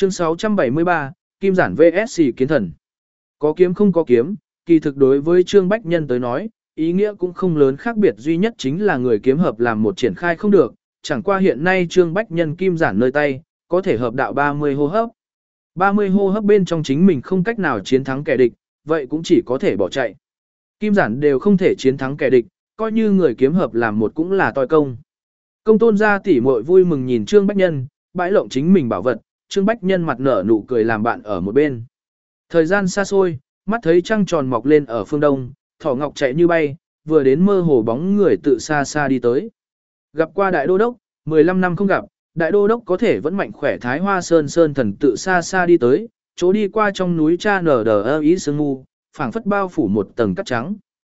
Chương 673, Kim Giản vs Kiến Thần. Có kiếm không có kiếm, kỳ thực đối với Trương Bách Nhân tới nói, ý nghĩa cũng không lớn, khác biệt duy nhất chính là người kiếm hợp làm một triển khai không được, chẳng qua hiện nay Trương Bách Nhân Kim Giản nơi tay, có thể hợp đạo 30 hô hấp. 30 hô hấp bên trong chính mình không cách nào chiến thắng kẻ địch, vậy cũng chỉ có thể bỏ chạy. Kim Giản đều không thể chiến thắng kẻ địch, coi như người kiếm hợp làm một cũng là toi công. Công tôn gia tỷ muội vui mừng nhìn Trương Bách Nhân, bãi lộng chính mình bảo vật, Trương Bách Nhân mặt nở nụ cười làm bạn ở một bên. Thời gian xa xôi, mắt thấy trăng tròn mọc lên ở phương đông, thỏ ngọc chạy như bay, vừa đến mơ hồ bóng người tự xa xa đi tới. Gặp qua đại đô đốc, 15 năm không gặp, đại đô đốc có thể vẫn mạnh khỏe. Thái Hoa Sơn Sơn Thần tự xa xa đi tới, chỗ đi qua trong núi cha nở đờ ý sương mù, phảng phất bao phủ một tầng cát trắng.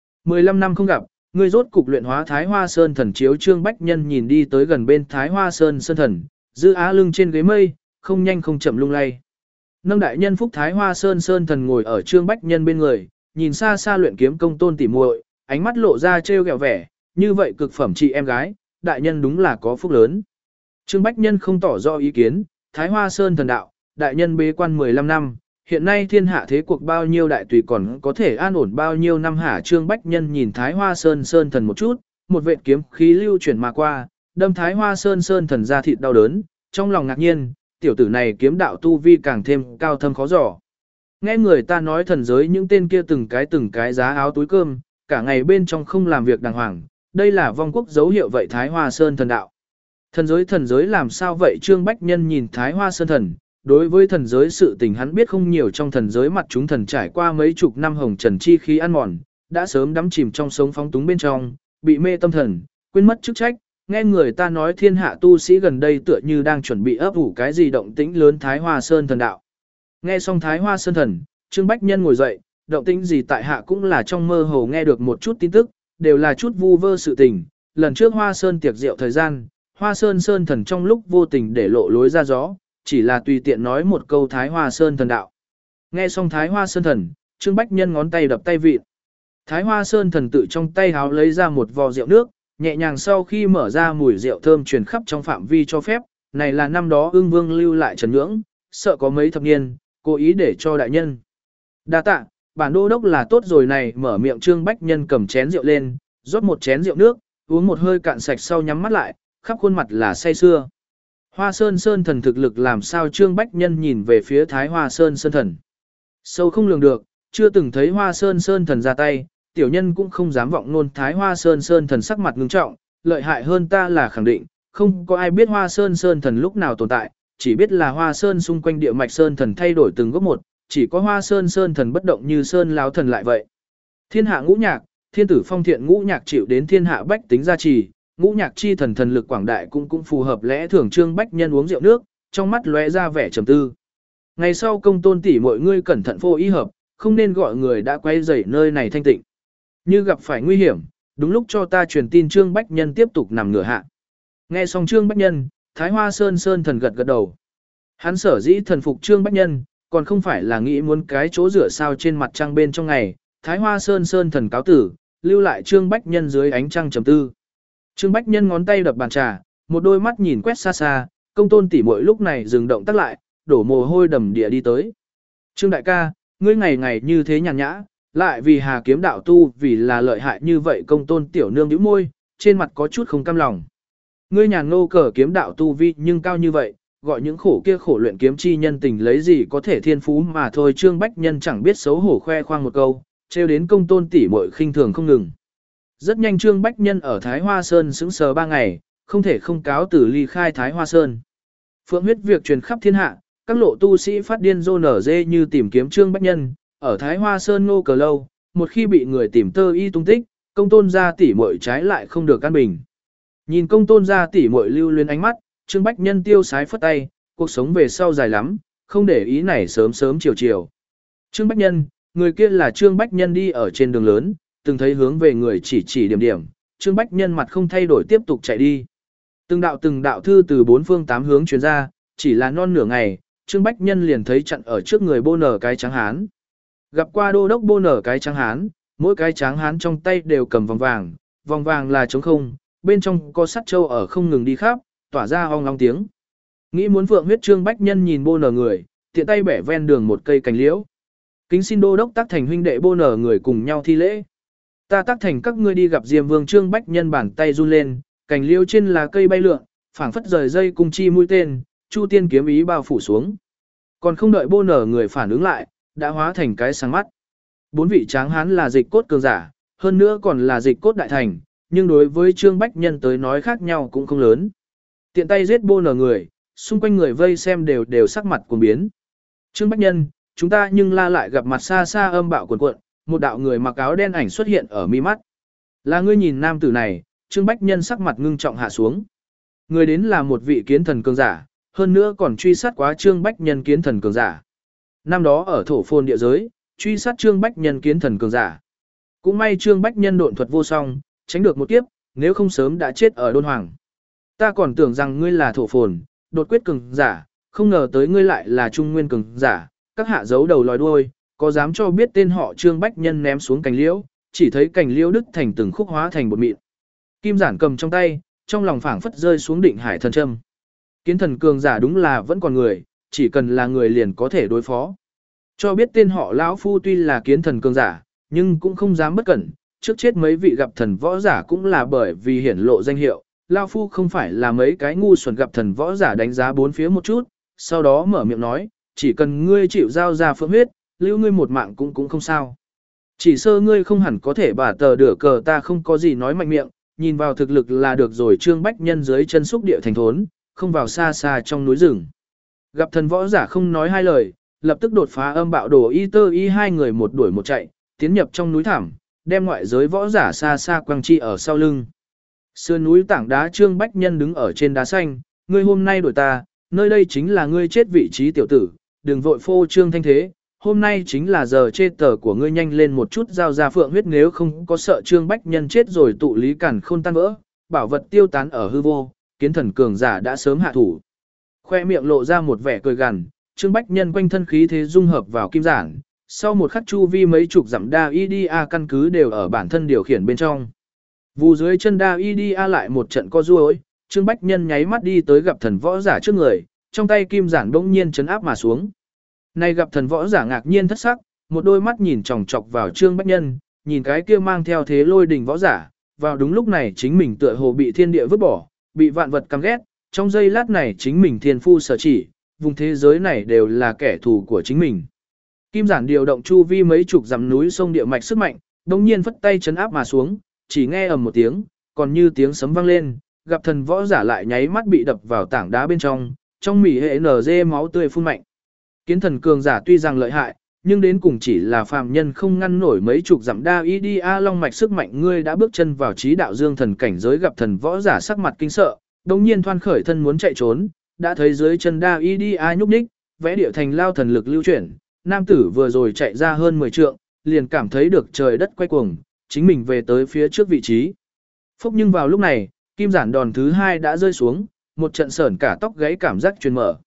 15 năm không gặp, người rốt cục luyện hóa Thái Hoa Sơn Thần chiếu. Trương Bách Nhân nhìn đi tới gần bên Thái Hoa Sơn Sơn Thần, giữ á lưng trên ghế mây, không nhanh không chậm lung lay. Nâng đại nhân phúc Thái Hoa Sơn Sơn Thần ngồi ở Trương Bách Nhân bên người, nhìn xa xa luyện kiếm công tôn tỉ muội, ánh mắt lộ ra trêu ghẹo vẻ, như vậy cực phẩm chị em gái, đại nhân đúng là có phúc lớn. Trương Bách Nhân không tỏ rõ ý kiến, Thái Hoa Sơn Thần đạo, đại nhân bế quan 15 năm, hiện nay thiên hạ thế cuộc bao nhiêu đại tùy còn có thể an ổn bao nhiêu năm hả? Trương Bách Nhân nhìn Thái Hoa Sơn Sơn Thần một chút, một vệt kiếm khí lưu chuyển mà qua, đâm Thái Hoa Sơn Sơn Thần ra thịt đau đớn, trong lòng ngạc nhiên, tiểu tử này kiếm đạo tu vi càng thêm cao thâm khó dò. Nghe người ta nói thần giới những tên kia từng cái giá áo túi cơm, cả ngày bên trong không làm việc đàng hoàng, đây là vong quốc dấu hiệu vậy. Thái Hoa Sơn Thần đạo. Thần giới làm sao vậy? Trương Bách Nhân nhìn Thái Hoa Sơn Thần, đối với thần giới sự tình hắn biết không nhiều, trong thần giới mặt chúng thần trải qua mấy chục năm hồng trần chi khí ăn mòn, đã sớm đắm chìm trong sống phóng túng bên trong, bị mê tâm thần, quên mất chức trách. Nghe người ta nói thiên hạ tu sĩ gần đây tựa như đang chuẩn bị ấp ủ cái gì động tĩnh lớn. Thái Hoa Sơn Thần đạo. Nghe xong Thái Hoa Sơn Thần, Trương Bách Nhân ngồi dậy, động tĩnh gì tại hạ cũng là trong mơ hồ nghe được một chút tin tức, đều là chút vu vơ sự tình. Lần trước Hoa Sơn tiệc rượu thời gian, Hoa Sơn Sơn Thần trong lúc vô tình để lộ lối ra gió, chỉ là tùy tiện nói một câu Thái Hoa Sơn Thần đạo. Nghe xong Thái Hoa Sơn Thần, Trương Bách Nhân ngón tay đập tay vịn. Thái Hoa Sơn Thần tự trong tay háo lấy ra một vò rượu nước, nhẹ nhàng sau khi mở ra mùi rượu thơm truyền khắp trong phạm vi cho phép, này là năm đó Ưng Vương lưu lại Trần Nhưỡng, sợ có mấy thập niên, cố ý để cho đại nhân. Đa tạ, bản đô đốc là tốt rồi. này mở miệng Trương Bách Nhân cầm chén rượu lên, rót một chén rượu nước, uống một hơi cạn sạch sau nhắm mắt lại, khắp khuôn mặt là say sưa. Hoa Sơn Sơn Thần thực lực làm sao? Trương Bách Nhân nhìn về phía Thái Hoa Sơn Sơn Thần. Sâu không lường được, chưa từng thấy Hoa Sơn Sơn Thần ra tay, tiểu nhân cũng không dám vọng nôn. Thái Hoa Sơn Sơn Thần sắc mặt ngưng trọng, lợi hại hơn ta là khẳng định, không có ai biết Hoa Sơn Sơn Thần lúc nào tồn tại, chỉ biết là Hoa Sơn xung quanh địa mạch Sơn Thần thay đổi từng gốc một, chỉ có Hoa Sơn Sơn Thần bất động như Sơn Lão Thần lại vậy. Thiên hạ ngũ nhạc, thiên tử phong thiện ngũ nhạc chịu đến thiên hạ bách tính gia trì, ngũ nhạc chi thần thần lực quảng đại cũng phù hợp lẽ thường. Trương Bách Nhân uống rượu nước, trong mắt lóe ra vẻ trầm tư. Ngày sau công tôn tỷ mọi ngươi cẩn thận phô ý hợp, không nên gọi người đã quay rầy nơi này thanh tịnh. Như gặp phải nguy hiểm, đúng lúc cho ta truyền tin. Trương Bách Nhân tiếp tục nằm ngửa hạ. Nghe xong Trương Bách Nhân, Thái Hoa Sơn Sơn Thần gật gật đầu. Hắn sở dĩ thần phục Trương Bách Nhân, còn không phải là nghĩ muốn cái chỗ rửa sao trên mặt trăng bên trong ngày. Thái Hoa Sơn Sơn Thần cáo tử, lưu lại Trương Bách Nhân dưới ánh trăng trầm tư. Trương Bách Nhân ngón tay đập bàn trà, một đôi mắt nhìn quét xa xa, công tôn tỷ muội lúc này dừng động tác lại, đổ mồ hôi đầm địa đi tới. Trương đại ca, ngươi ngày ngày như thế nhàn nhã, lại vì Hà kiếm đạo tu vì là lợi hại như vậy. Công tôn tiểu nương nhíu môi, trên mặt có chút không cam lòng. Ngươi nhàn ngô cờ kiếm đạo tu vi nhưng cao như vậy, gọi những khổ kia khổ luyện kiếm chi nhân tình lấy gì có thể thiên phú mà thôi. Trương Bách Nhân chẳng biết xấu hổ khoe khoang một câu, trêu đến công tôn tỷ muội khinh thường không ngừng. Rất nhanh Trương Bách Nhân ở Thái Hoa Sơn sững sờ 3 ngày, không thể không cáo từ ly khai Thái Hoa Sơn. Phượng huyết việc truyền khắp thiên hạ, các lộ tu sĩ phát điên rô nở dê như tìm kiếm Trương Bách Nhân, ở Thái Hoa Sơn ngô cờ lâu, một khi bị người tìm tơ y tung tích, công tôn gia tỷ muội trái lại không được an bình. Nhìn công tôn gia tỷ muội lưu luyến ánh mắt, Trương Bách Nhân tiêu sái phất tay, cuộc sống về sau dài lắm, không để ý này sớm sớm chiều chiều. Trương Bách Nhân, người kia là Trương Bách Nhân đi ở trên đường lớn, từng thấy hướng về người chỉ điểm điểm, Trương Bách Nhân mặt không thay đổi tiếp tục chạy đi. Từng đạo thư từ 4 phương 8 hướng truyền ra, chỉ là non nửa ngày, Trương Bách Nhân liền thấy chặn ở trước người bô nở cái trắng hán. Gặp qua đô đốc bô nở cái trắng hán, mỗi cái trắng hán trong tay đều cầm vòng vàng là trống không, bên trong có sắt châu ở không ngừng đi khắp, tỏa ra ong ong tiếng. Nghĩ muốn phượng huyết Trương Bách Nhân nhìn bô nở người, tiện tay bẻ ven đường một cây cành liễu. Kính xin đô đốc tác thành huynh đệ bô nở người cùng nhau thi lễ. Ta tác thành các ngươi đi gặp Diêm Vương. Trương Bách Nhân bàn tay run lên, cành liễu trên lá cây bay lượn, phảng phất rời dây cung chi mũi tên, chu tiên kiếm ý bao phủ xuống. Còn không đợi bô nở người phản ứng lại, đã hóa thành cái sáng mắt. 4 vị tráng hán là dịch cốt cường giả, hơn nữa còn là dịch cốt đại thành, nhưng đối với Trương Bách Nhân tới nói khác nhau cũng không lớn. Tiện tay giết bô nở người, xung quanh người vây xem đều sắc mặt cuồng biến. Trương Bách Nhân, chúng ta nhưng la lại gặp mặt xa xa âm bạo cuồn cuộn, một đạo người mặc áo đen ảnh xuất hiện ở mi mắt. Là ngươi nhìn nam tử này. Trương Bách Nhân sắc mặt ngưng trọng hạ xuống. Người đến là một vị kiến thần cường giả, hơn nữa còn truy sát quá Trương Bách Nhân kiến thần cường giả. Năm đó ở thổ phồn địa giới, truy sát Trương Bách Nhân kiến thần cường giả. Cũng may Trương Bách Nhân độn thuật vô song, tránh được một kiếp, nếu không sớm đã chết ở đôn hoàng. Ta còn tưởng rằng ngươi là thổ phồn, đột quyết cường giả, không ngờ tới ngươi lại là trung nguyên cường giả, các hạ giấu đầu lòi đuôi, có dám cho biết tên họ Trương Bách Nhân ném xuống cành liễu, chỉ thấy cành liễu đứt thành từng khúc hóa thành bột mịn. Kim Giản cầm trong tay, trong lòng phảng phất rơi xuống định hải thần châm. Kiến thần cường giả đúng là vẫn còn người, chỉ cần là người liền có thể đối phó. Cho biết tên họ lão phu tuy là kiến thần cường giả, nhưng cũng không dám bất cẩn, trước chết mấy vị gặp thần võ giả cũng là bởi vì hiển lộ danh hiệu. Lão phu không phải là mấy cái ngu xuẩn gặp thần võ giả đánh giá bốn phía một chút, sau đó mở miệng nói, chỉ cần ngươi chịu giao ra phượng huyết, lưu ngươi một mạng cũng không sao. Chỉ sơ ngươi không hẳn có thể bả tờ đửa cờ, ta không có gì nói mạnh miệng, nhìn vào thực lực là được rồi. Trương Bách Nhân dưới chân xúc địa thành thốn, không vào xa xa trong núi rừng. Gặp thần võ giả không nói hai lời, lập tức đột phá âm bạo đồ y tơ y, hai người một đuổi một chạy, tiến nhập trong núi thảm, đem ngoại giới võ giả xa xa quăng chi ở sau lưng. Sườn núi tảng đá. Trương Bách Nhân đứng ở trên đá xanh, ngươi hôm nay đuổi ta, nơi đây chính là ngươi chết vị trí tiểu tử, đừng vội phô trương thanh thế, hôm nay chính là giờ chê tờ của ngươi, nhanh lên một chút giao ra phượng huyết, nếu không có sợ Trương Bách Nhân chết rồi tụ lý cản khôn tan vỡ, bảo vật tiêu tán ở hư vô, kiến thần cường giả đã sớm hạ thủ. Khoe miệng lộ ra một vẻ cười gằn, Trương Bách Nhân quanh thân khí thế dung hợp vào kim giản, sau một khắc chu vi mấy chục dặm đa IDA căn cứ đều ở bản thân điều khiển bên trong. Vù dưới chân đa IDA lại một trận co duỗi, Trương Bách Nhân nháy mắt đi tới gặp thần võ giả trước người, trong tay kim giản bỗng nhiên chấn áp mà xuống. Này gặp thần võ giả ngạc nhiên thất sắc, một đôi mắt nhìn chòng chọc vào Trương Bách Nhân, nhìn cái kia mang theo thế lôi đình võ giả, vào đúng lúc này chính mình tựa hồ bị thiên địa vứt bỏ, bị vạn vật căm ghét, trong giây lát này chính mình thiên phu sở chỉ, vùng thế giới này đều là kẻ thù của chính mình. Kim giản điều động chu vi mấy chục dặm núi sông địa mạch sức mạnh, đồng nhiên phất tay chấn áp mà xuống, chỉ nghe ầm một tiếng, còn như tiếng sấm vang lên, gặp thần võ giả lại nháy mắt bị đập vào tảng đá bên trong mỉ hệ nở dê máu tươi phun mạnh. Kiến thần cường giả tuy rằng lợi hại, nhưng đến cùng chỉ là phàm nhân, không ngăn nổi mấy chục dặm đa IDA long mạch sức mạnh. Ngươi đã bước chân vào trí đạo dương thần cảnh giới. Gặp thần võ giả sắc mặt kinh sợ, đồng nhiên thoăn khởi thân muốn chạy trốn, đã thấy dưới chân đa IDA nhúc nhích, vẽ địa thành lao thần lực lưu chuyển. Nam tử vừa rồi chạy ra hơn 10 trượng, liền cảm thấy được trời đất quay cuồng, chính mình về tới phía trước vị trí. Phúc, nhưng vào lúc này, kim giản đòn thứ hai đã rơi xuống, một trận sởn cả tóc gáy cảm giác truyền mở,